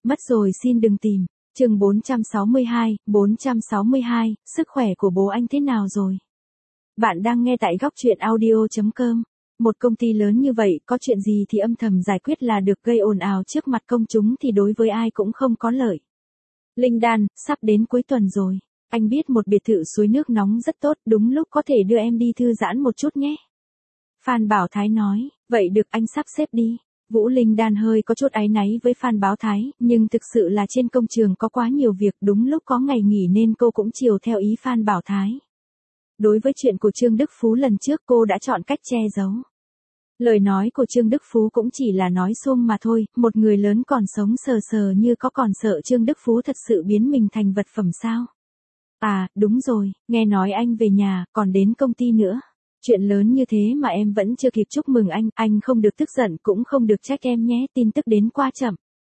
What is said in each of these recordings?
Mất rồi xin đừng tìm. Chương 462, sức khỏe của bố anh thế nào rồi? Bạn đang nghe tại góc truyện audio.com. Một công ty lớn như vậy, có chuyện gì thì âm thầm giải quyết là được, gây ồn ào trước mặt công chúng thì đối với ai cũng không có lợi. Linh Đan, sắp đến cuối tuần rồi. Anh biết một biệt thự suối nước nóng rất tốt, đúng lúc có thể đưa em đi thư giãn một chút nhé. Phan Bảo Thái nói, vậy được anh sắp xếp đi. Vũ Linh Đan hơi có chút áy náy với Phan Bảo Thái, nhưng thực sự là trên công trường có quá nhiều việc, đúng lúc có ngày nghỉ nên cô cũng chiều theo ý Phan Bảo Thái. Đối với chuyện của Trương Đức Phú lần trước cô đã chọn cách che giấu. Lời nói của Trương Đức Phú cũng chỉ là nói suông mà thôi, một người lớn còn sống sờ sờ như có còn sợ Trương Đức Phú thật sự biến mình thành vật phẩm sao? À, đúng rồi, nghe nói anh về nhà, còn đến công ty nữa. Chuyện lớn như thế mà em vẫn chưa kịp chúc mừng anh không được tức giận cũng không được trách em nhé, tin tức đến quá chậm.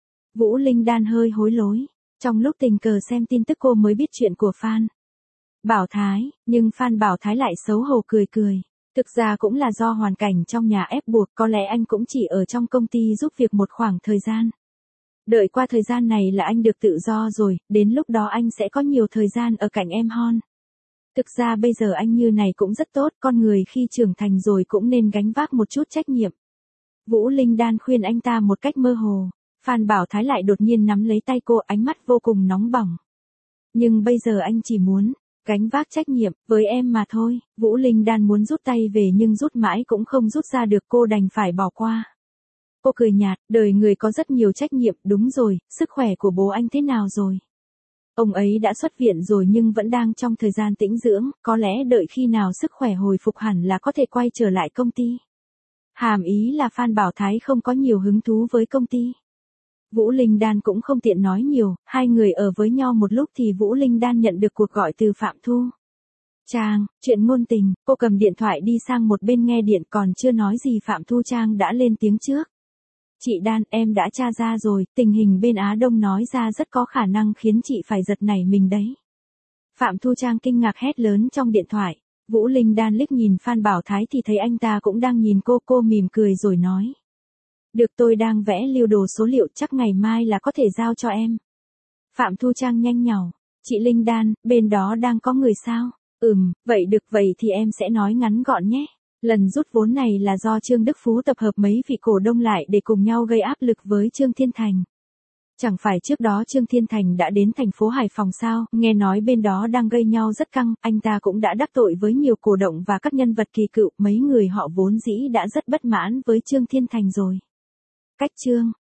Vũ Linh Đan hơi hối lối, trong lúc tình cờ xem tin tức cô mới biết chuyện của Phan Bảo Thái, nhưng Phan Bảo Thái lại xấu hổ cười cười. Thực ra cũng là do hoàn cảnh trong nhà ép buộc, có lẽ anh cũng chỉ ở trong công ty giúp việc một khoảng thời gian. Đợi qua thời gian này là anh được tự do rồi, đến lúc đó anh sẽ có nhiều thời gian ở cạnh em Hon. Thực ra bây giờ anh như này cũng rất tốt, con người khi trưởng thành rồi cũng nên gánh vác một chút trách nhiệm. Vũ Linh Đan khuyên anh ta một cách mơ hồ. Phan Bảo Thái lại đột nhiên nắm lấy tay cô, ánh mắt vô cùng nóng bỏng. Nhưng bây giờ anh chỉ muốn gánh vác trách nhiệm với em mà thôi. Vũ Linh Đan muốn rút tay về nhưng rút mãi cũng không rút ra được, cô đành phải bỏ qua. Cô cười nhạt, đời người có rất nhiều trách nhiệm, đúng rồi, sức khỏe của bố anh thế nào rồi? Ông ấy đã xuất viện rồi nhưng vẫn đang trong thời gian tĩnh dưỡng, có lẽ đợi khi nào sức khỏe hồi phục hẳn là có thể quay trở lại công ty. Hàm ý là Phan Bảo Thái không có nhiều hứng thú với công ty. Vũ Linh Đan cũng không tiện nói nhiều, hai người ở với nhau một lúc thì Vũ Linh Đan nhận được cuộc gọi từ Phạm Thu Trang, chuyện ngôn tình, cô cầm điện thoại đi sang một bên nghe điện, còn chưa nói gì Phạm Thu Trang đã lên tiếng trước. Chị Đan, em đã tra ra rồi, tình hình bên Á Đông nói ra rất có khả năng khiến chị phải giật nảy mình đấy. Phạm Thu Trang kinh ngạc hét lớn trong điện thoại. Vũ Linh Đan liếc nhìn Phan Bảo Thái thì thấy anh ta cũng đang nhìn cô mỉm cười rồi nói. Được, tôi đang vẽ lưu đồ số liệu, chắc ngày mai là có thể giao cho em. Phạm Thu Trang nhanh nhảu. Chị Linh Đan, bên đó đang có người sao? Vậy được, vậy thì em sẽ nói ngắn gọn nhé. Lần rút vốn này là do Trương Đức Phú tập hợp mấy vị cổ đông lại để cùng nhau gây áp lực với Trương Thiên Thành. Chẳng phải trước đó Trương Thiên Thành đã đến thành phố Hải Phòng sao, nghe nói bên đó đang gây nhau rất căng, anh ta cũng đã đắc tội với nhiều cổ động và các nhân vật kỳ cựu, mấy người họ vốn dĩ đã rất bất mãn với Trương Thiên Thành rồi. Cách Trương